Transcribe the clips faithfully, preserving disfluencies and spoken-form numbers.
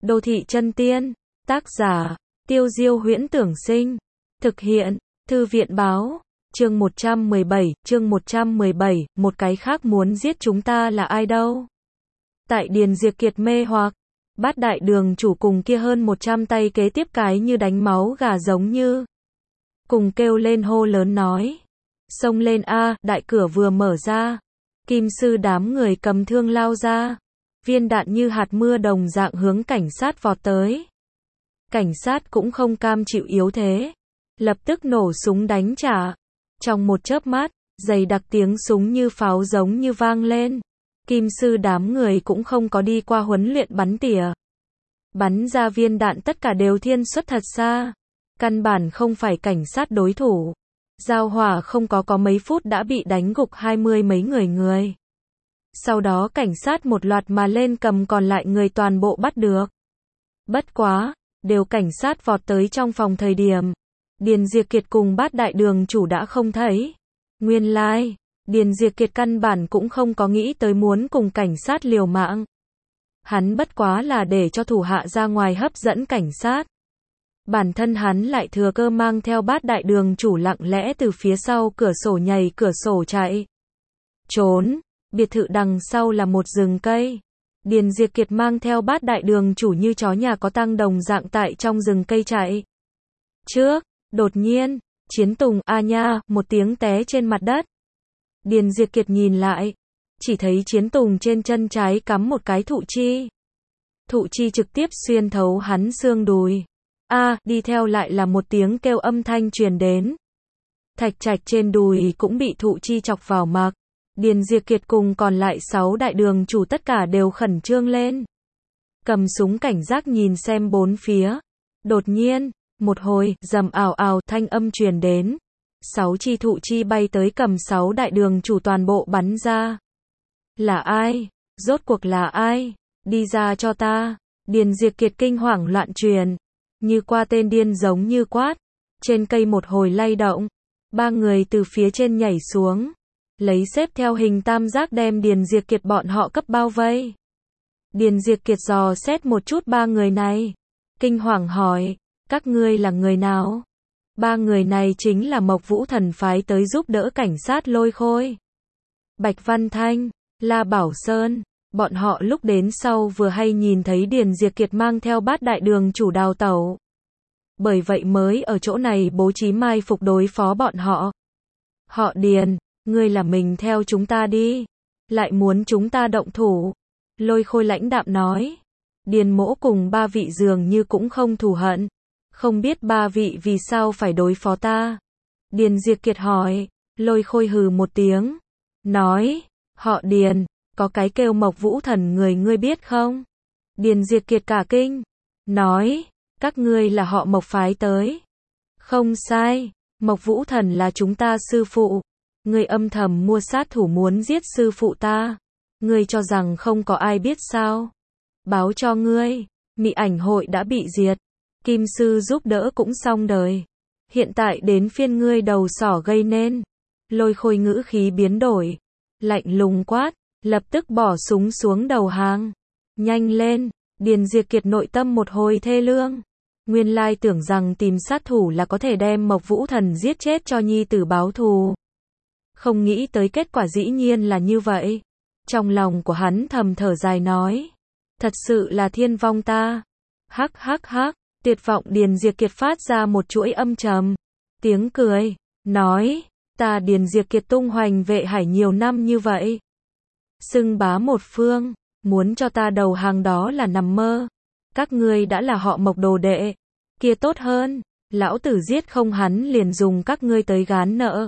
Đô thị chân tiên. Tác giả, Tiêu Diêu Huyễn Tưởng Sinh. Thực hiện, Thư viện Báo. Chương một trăm mười bảy, chương một trăm mười bảy, một cái khác muốn giết chúng ta là ai đâu? Tại Điền Diệp Kiệt mê hoặc, Bát Đại Đường chủ cùng kia hơn một trăm tay kế tiếp cái như đánh máu gà giống như. Cùng kêu lên hô lớn nói. Xông lên a, đại cửa vừa mở ra. Kim sư đám người cầm thương lao ra. Viên đạn như hạt mưa đồng dạng hướng cảnh sát vọt tới. Cảnh sát cũng không cam chịu yếu thế. Lập tức nổ súng đánh trả. Trong một chớp mắt, dày đặc tiếng súng như pháo giống như vang lên. Kim sư đám người cũng không có đi qua huấn luyện bắn tỉa. Bắn ra viên đạn tất cả đều thiên xuất thật xa. Căn bản không phải cảnh sát đối thủ. Giao hỏa không có có mấy phút đã bị đánh gục hai mươi mấy người người. Sau đó cảnh sát một loạt mà lên cầm còn lại người toàn bộ bắt được. Bất quá, đều cảnh sát vọt tới trong phòng thời điểm. Điền Diệp Kiệt cùng Bát Đại Đường chủ đã không thấy. Nguyên lai, like, Điền Diệp Kiệt căn bản cũng không có nghĩ tới muốn cùng cảnh sát liều mạng. Hắn bất quá là để cho thủ hạ ra ngoài hấp dẫn cảnh sát. Bản thân hắn lại thừa cơ mang theo Bát Đại Đường chủ lặng lẽ từ phía sau cửa sổ nhảy cửa sổ chạy. Trốn, biệt thự đằng sau là một rừng cây. Điền Diệp Kiệt mang theo Bát Đại Đường chủ như chó nhà có tang đồng dạng tại trong rừng cây chạy. Trước, đột nhiên, Chiến Tùng a nha, một tiếng té trên mặt đất. Điền Diệp Kiệt nhìn lại, chỉ thấy Chiến Tùng trên chân trái cắm một cái thụ chi. Thụ chi trực tiếp xuyên thấu hắn xương đùi. A, đi theo lại là một tiếng kêu âm thanh truyền đến. Thạch trạch trên đùi cũng bị thụ chi chọc vào mặt. Điền Diệp Kiệt cùng còn lại sáu đại đường chủ tất cả đều khẩn trương lên. Cầm súng cảnh giác nhìn xem bốn phía. Đột nhiên, một hồi, rầm ào ào thanh âm truyền đến. Sáu chi thụ chi bay tới cầm sáu đại đường chủ toàn bộ bắn ra. Là ai? Rốt cuộc là ai? Đi ra cho ta. Điền Diệp Kiệt kinh hoàng loạn truyền. Như qua tên điên giống như quát. Trên cây một hồi lay động. Ba người từ phía trên nhảy xuống. Lấy xếp theo hình tam giác đem Điền Diệp Kiệt bọn họ cấp bao vây. Điền Diệp Kiệt dò xét một chút ba người này. Kinh hoàng hỏi. Các ngươi là người nào? Ba người này chính là Mộc Vũ Thần phái tới giúp đỡ cảnh sát Lôi Khôi. Bạch Văn Thanh, La Bảo Sơn. Bọn họ lúc đến sau vừa hay nhìn thấy Điền Diệp Kiệt mang theo Bát Đại Đường chủ đào tẩu. Bởi vậy mới ở chỗ này bố trí mai phục đối phó bọn họ. Họ Điền, ngươi là mình theo chúng ta đi. Lại muốn chúng ta động thủ. Lôi Khôi lãnh đạm nói. Điền Mỗ cùng ba vị dường như cũng không thù hận. Không biết ba vị vì sao phải đối phó ta. Điền Diệp Kiệt hỏi. Lôi Khôi hừ một tiếng. Nói. Họ Điền. Có cái kêu Mộc Vũ Thần người ngươi biết không? Điền Diệp Kiệt cả kinh. Nói. Các ngươi là họ Mộc phái tới. Không sai. Mộc Vũ Thần là chúng ta sư phụ. Ngươi âm thầm mua sát thủ muốn giết sư phụ ta. Ngươi cho rằng không có ai biết sao? Báo cho ngươi. Mị ảnh hội đã bị diệt. Kim sư giúp đỡ cũng xong đời. Hiện tại đến phiên ngươi đầu sỏ gây nên. Lôi Khôi ngữ khí biến đổi. Lạnh lùng quát. Lập tức bỏ súng xuống đầu hàng. Nhanh lên. Điền Diệp Kiệt nội tâm một hồi thê lương. Nguyên lai tưởng rằng tìm sát thủ là có thể đem Mộc Vũ Thần giết chết cho nhi tử báo thù. Không nghĩ tới kết quả dĩ nhiên là như vậy. Trong lòng của hắn thầm thở dài nói. Thật sự là thiên vong ta. Hắc hắc hắc. Tuyệt vọng Điền Diệp Kiệt phát ra một chuỗi âm trầm. Tiếng cười. Nói. Ta Điền Diệp Kiệt tung hoành vệ hải nhiều năm như vậy. Xưng bá một phương. Muốn cho ta đầu hàng đó là nằm mơ. Các ngươi đã là họ Mộc đồ đệ. Kia tốt hơn. Lão tử giết không hắn liền dùng các ngươi tới gán nợ.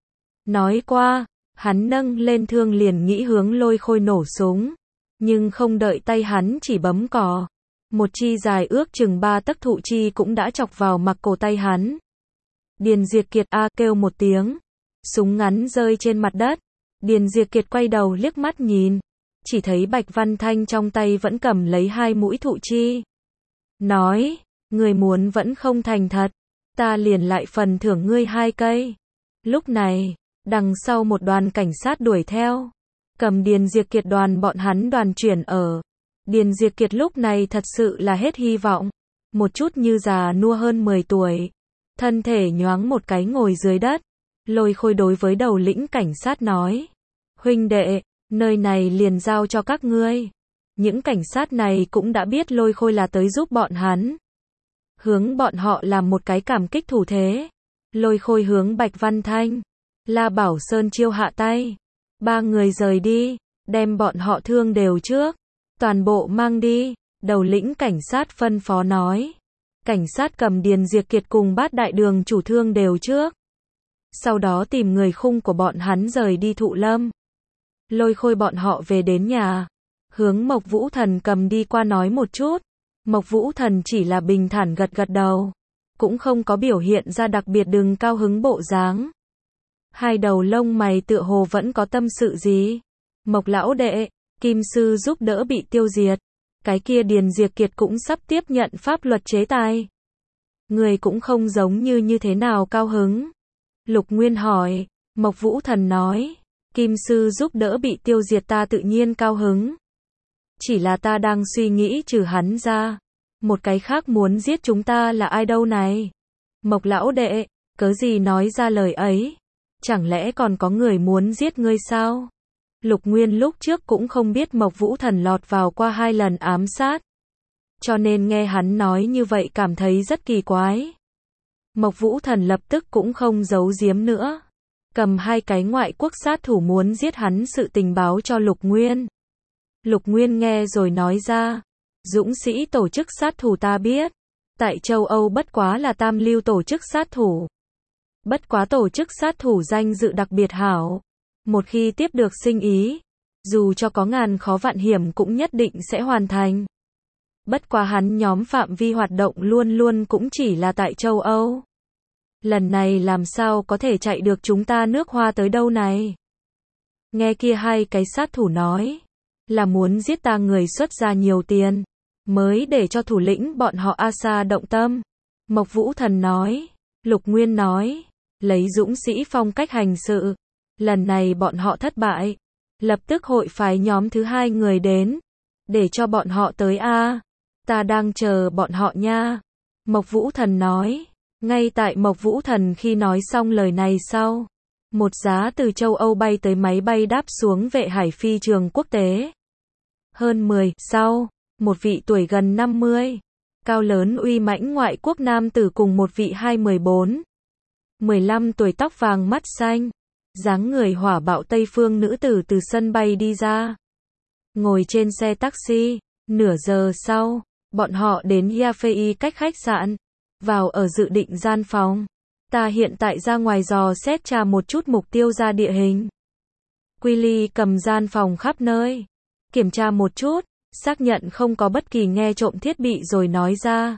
Nói qua. Hắn nâng lên thương liền nghĩ hướng Lôi Khôi nổ súng. Nhưng không đợi tay hắn chỉ bấm cò. Một chi dài ước chừng ba tấc thụ chi cũng đã chọc vào mặc cổ tay hắn. Điền Diệp Kiệt a kêu một tiếng. Súng ngắn rơi trên mặt đất. Điền Diệp Kiệt quay đầu liếc mắt nhìn. Chỉ thấy Bạch Văn Thanh trong tay vẫn cầm lấy hai mũi thụ chi. Nói. Người muốn vẫn không thành thật. Ta liền lại phần thưởng ngươi hai cây. Lúc này. Đằng sau một đoàn cảnh sát đuổi theo. Cầm Điền Diệp Kiệt đoàn bọn hắn đoàn chuyển ở. Điền Diệp Kiệt lúc này thật sự là hết hy vọng. Một chút như già nua hơn mười tuổi. Thân thể nhoáng một cái ngồi dưới đất. Lôi Khôi đối với đầu lĩnh cảnh sát nói. Huynh đệ, nơi này liền giao cho các ngươi. Những cảnh sát này cũng đã biết Lôi Khôi là tới giúp bọn hắn. Hướng bọn họ làm một cái cảm kích thủ thế. Lôi Khôi hướng Bạch Văn Thanh, La Bảo Sơn chiêu hạ tay. Ba người rời đi, đem bọn họ thương đều trước. Toàn bộ mang đi, đầu lĩnh cảnh sát phân phó nói. Cảnh sát cầm Điền Diệp Kiệt cùng Bát Đại Đường chủ thương đều trước. Sau đó tìm người khung của bọn hắn rời đi Thụ Lâm. Lôi Khôi bọn họ về đến nhà. Hướng Mộc Vũ Thần cầm đi qua nói một chút. Mộc Vũ Thần chỉ là bình thản gật gật đầu. Cũng không có biểu hiện ra đặc biệt đừng cao hứng bộ dáng. Hai đầu lông mày tựa hồ vẫn có tâm sự gì. Mộc lão đệ, Kim Sư giúp đỡ bị tiêu diệt. Cái kia Điền Diệp Kiệt cũng sắp tiếp nhận pháp luật chế tài. Người cũng không giống như như thế nào cao hứng. Lục Nguyên hỏi, Mộc Vũ Thần nói. Kim Sư giúp đỡ bị tiêu diệt ta tự nhiên cao hứng. Chỉ là ta đang suy nghĩ trừ hắn ra. Một cái khác muốn giết chúng ta là ai đâu này? Mộc lão đệ, cớ gì nói ra lời ấy? Chẳng lẽ còn có người muốn giết ngươi sao? Lục Nguyên lúc trước cũng không biết Mộc Vũ Thần lọt vào qua hai lần ám sát. Cho nên nghe hắn nói như vậy cảm thấy rất kỳ quái. Mộc Vũ Thần lập tức cũng không giấu giếm nữa. Cầm hai cái ngoại quốc sát thủ muốn giết hắn sự tình báo cho Lục Nguyên. Lục Nguyên nghe rồi nói ra. Dũng sĩ tổ chức sát thủ ta biết. Tại châu Âu bất quá là tam lưu tổ chức sát thủ. Bất quá tổ chức sát thủ danh dự đặc biệt hảo. Một khi tiếp được sinh ý, dù cho có ngàn khó vạn hiểm cũng nhất định sẽ hoàn thành. Bất quá hắn nhóm phạm vi hoạt động luôn luôn cũng chỉ là tại châu Âu. Lần này làm sao có thể chạy được chúng ta nước Hoa tới đâu này? Nghe kia hai cái sát thủ nói, là muốn giết ta người xuất ra nhiều tiền, mới để cho thủ lĩnh bọn họ Asa động tâm. Mộc Vũ Thần nói, Lục Nguyên nói, lấy dũng sĩ phong cách hành sự. Lần này bọn họ thất bại, lập tức hội phái nhóm thứ hai người đến, để cho bọn họ tới a. Ta đang chờ bọn họ nha. Mộc Vũ Thần nói, ngay tại Mộc Vũ Thần khi nói xong lời này sau, một giá từ châu Âu bay tới máy bay đáp xuống Vệ Hải phi trường quốc tế. Hơn mười sau, một vị tuổi gần năm mươi, cao lớn uy mãnh ngoại quốc nam tử cùng một vị hai mười bốn, mười lăm tuổi tóc vàng mắt xanh, dáng người hỏa bạo Tây phương nữ tử từ sân bay đi ra. Ngồi trên xe taxi, nửa giờ sau, bọn họ đến Yafei cách khách sạn, vào ở dự định gian phòng. Ta hiện tại ra ngoài dò xét tra một chút mục tiêu ra địa hình. Quy cầm gian phòng khắp nơi, kiểm tra một chút, xác nhận không có bất kỳ nghe trộm thiết bị rồi nói ra.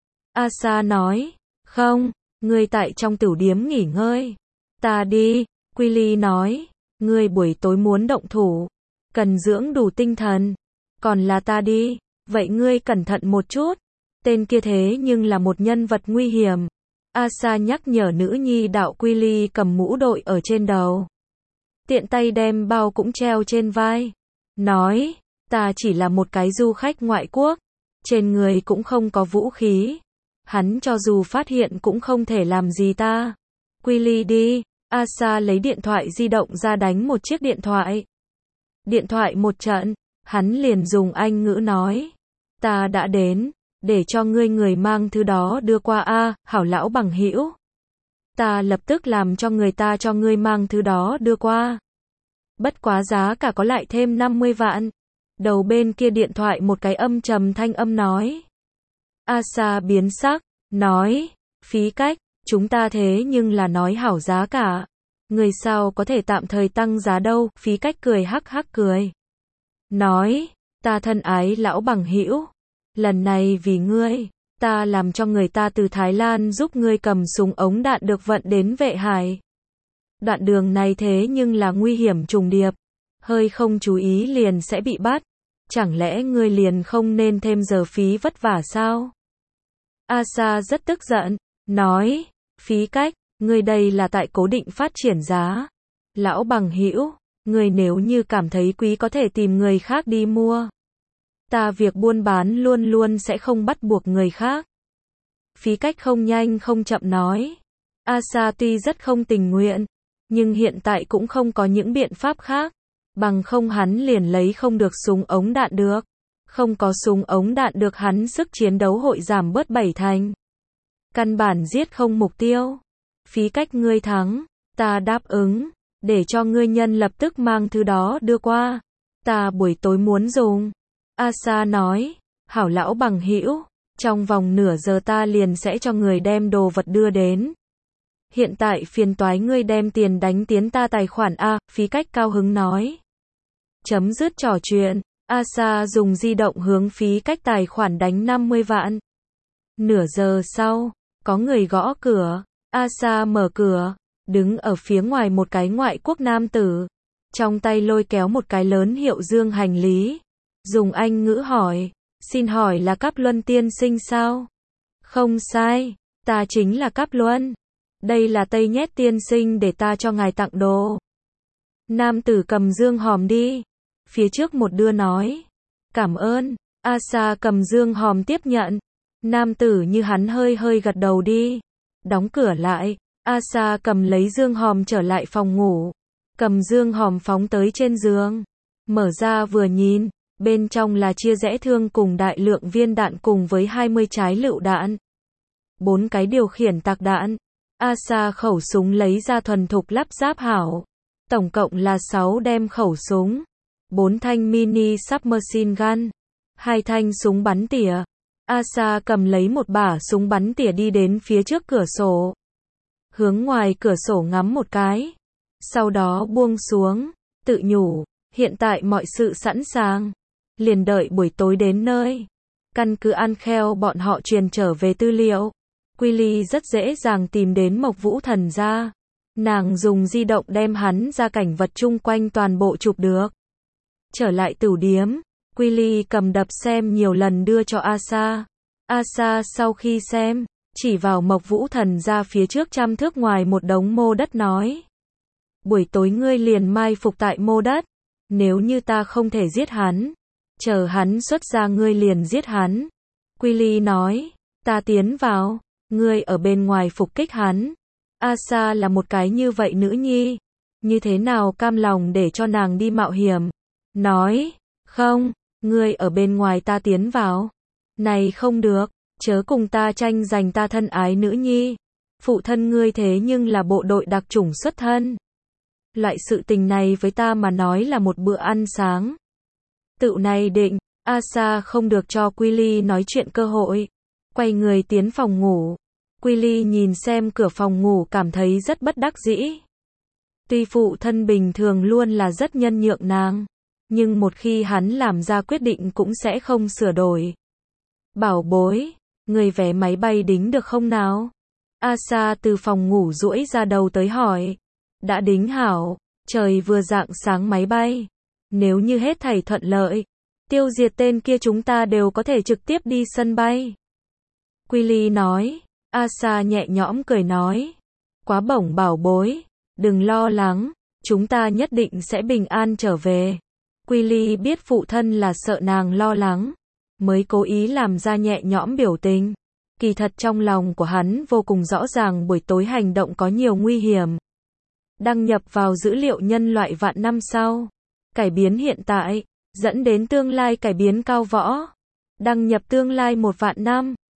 Asa nói, không, ngươi tại trong tửu điếm nghỉ ngơi. Ta đi. Quy nói, ngươi buổi tối muốn động thủ, cần dưỡng đủ tinh thần. Còn là ta đi, vậy ngươi cẩn thận một chút. Tên kia thế nhưng là một nhân vật nguy hiểm. Asa nhắc nhở nữ nhi đạo. Quy cầm mũ đội ở trên đầu, tiện tay đem bao cũng treo trên vai. Nói, ta chỉ là một cái du khách ngoại quốc, trên người cũng không có vũ khí. Hắn cho dù phát hiện cũng không thể làm gì ta. Quy đi. Asa lấy điện thoại di động ra đánh một chiếc điện thoại. Điện thoại một trận, hắn liền dùng Anh ngữ nói. Ta đã đến, để cho ngươi người mang thứ đó đưa qua a, hảo lão bằng hữu. Ta lập tức làm cho người ta cho ngươi mang thứ đó đưa qua. Bất quá giá cả có lại thêm năm mươi vạn. Đầu bên kia điện thoại một cái âm trầm thanh âm nói. Asa biến sắc, nói, phí cách. Chúng ta thế nhưng là nói hảo giá cả. Người sao có thể tạm thời tăng giá đâu? Phí cách cười hắc hắc cười. Nói, ta thân ái lão bằng hữu, lần này vì ngươi, ta làm cho người ta từ Thái Lan giúp ngươi cầm súng ống đạn được vận đến Vệ Hải. Đoạn đường này thế nhưng là nguy hiểm trùng điệp, hơi không chú ý liền sẽ bị bắt. Chẳng lẽ ngươi liền không nên thêm giờ phí vất vả sao? Asa rất tức giận, nói, phí cách, ngươi đây là tại cố định phát triển giá. Lão bằng hữu, ngươi nếu như cảm thấy quý có thể tìm người khác đi mua. Ta việc buôn bán luôn luôn sẽ không bắt buộc người khác. Phí Cách không nhanh không chậm nói. Asa tuy rất không tình nguyện, nhưng hiện tại cũng không có những biện pháp khác. Bằng không hắn liền lấy không được súng ống đạn được. Không có súng ống đạn được hắn sức chiến đấu hội giảm bớt bảy thành. Căn bản giết không mục tiêu. Phí Cách ngươi thắng, ta đáp ứng, để cho ngươi nhân lập tức mang thứ đó đưa qua. Ta buổi tối muốn dùng. Asa nói, hảo lão bằng hữu, trong vòng nửa giờ ta liền sẽ cho người đem đồ vật đưa đến. Hiện tại phiền toái ngươi đem tiền đánh tiến ta tài khoản A, Phí Cách cao hứng nói. Chấm dứt trò chuyện, Asa dùng di động hướng Phí Cách tài khoản đánh năm mươi vạn. Nửa giờ sau, có người gõ cửa, Asa mở cửa, đứng ở phía ngoài một cái ngoại quốc nam tử, trong tay lôi kéo một cái lớn hiệu dương hành lý, dùng Anh ngữ hỏi, xin hỏi là Cáp Luân tiên sinh sao? Không sai, ta chính là Cáp Luân. Đây là Tây Nhét tiên sinh để ta cho ngài tặng đồ. Nam tử cầm dương hòm đi. Phía trước một đứa nói. Cảm ơn. Asa cầm dương hòm tiếp nhận. Nam tử như hắn hơi hơi gật đầu đi. Đóng cửa lại. Asa cầm lấy dương hòm trở lại phòng ngủ. Cầm dương hòm phóng tới trên giường. Mở ra vừa nhìn. Bên trong là chia rẽ thương cùng đại lượng viên đạn cùng với hai mươi trái lựu đạn. Bốn cái điều khiển tạc đạn. Asa khẩu súng lấy ra thuần thục lắp ráp hảo. Tổng cộng là sáu đem khẩu súng. bốn thanh mini submachine gun. hai thanh súng bắn tỉa. Asa cầm lấy một bả súng bắn tỉa đi đến phía trước cửa sổ. Hướng ngoài cửa sổ ngắm một cái. Sau đó buông xuống. Tự nhủ. Hiện tại mọi sự sẵn sàng. Liền đợi buổi tối đến nơi. Căn cứ Angel bọn họ truyền trở về tư liệu. Quilly rất dễ dàng tìm đến Mộc Vũ Thần gia. Nàng dùng di động đem hắn ra cảnh vật chung quanh toàn bộ chụp được. Trở lại tửu điếm, Quilly cầm đập xem nhiều lần đưa cho Asa. Asa sau khi xem, chỉ vào Mộc Vũ Thần gia phía trước trăm thước ngoài một đống mô đất nói. Buổi tối ngươi liền mai phục tại mô đất. Nếu như ta không thể giết hắn, chờ hắn xuất ra ngươi liền giết hắn. Quilly nói, ta tiến vào. Ngươi ở bên ngoài phục kích hắn. Asa là một cái như vậy nữ nhi. Như thế nào cam lòng để cho nàng đi mạo hiểm. Nói, không, ngươi ở bên ngoài ta tiến vào. Này không được, chớ cùng ta tranh giành ta thân ái nữ nhi. Phụ thân ngươi thế nhưng là bộ đội đặc chủng xuất thân. Loại sự tình này với ta mà nói là một bữa ăn sáng. Tự này định, Asa không được cho Quilly nói chuyện cơ hội. Quay người tiến phòng ngủ. Quilly nhìn xem cửa phòng ngủ cảm thấy rất bất đắc dĩ. Tuy phụ thân bình thường luôn là rất nhân nhượng nàng, nhưng một khi hắn làm ra quyết định cũng sẽ không sửa đổi. Bảo bối, người vé máy bay đính được không nào? Asa từ phòng ngủ duỗi ra đầu tới hỏi. Đã đính hảo, trời vừa rạng sáng máy bay. Nếu như hết thảy thuận lợi, tiêu diệt tên kia chúng ta đều có thể trực tiếp đi sân bay. Quilly nói. Asa nhẹ nhõm cười nói. Quá bổng bảo bối, đừng lo lắng, chúng ta nhất định sẽ bình an trở về. Quilly biết phụ thân là sợ nàng lo lắng, mới cố ý làm ra nhẹ nhõm biểu tình. Kỳ thật trong lòng của hắn vô cùng rõ ràng buổi tối hành động có nhiều nguy hiểm. Đăng nhập vào dữ liệu nhân loại vạn năm sau. Cải biến hiện tại, dẫn đến tương lai cải biến cao võ. Đăng nhập tương lai một vạn năm.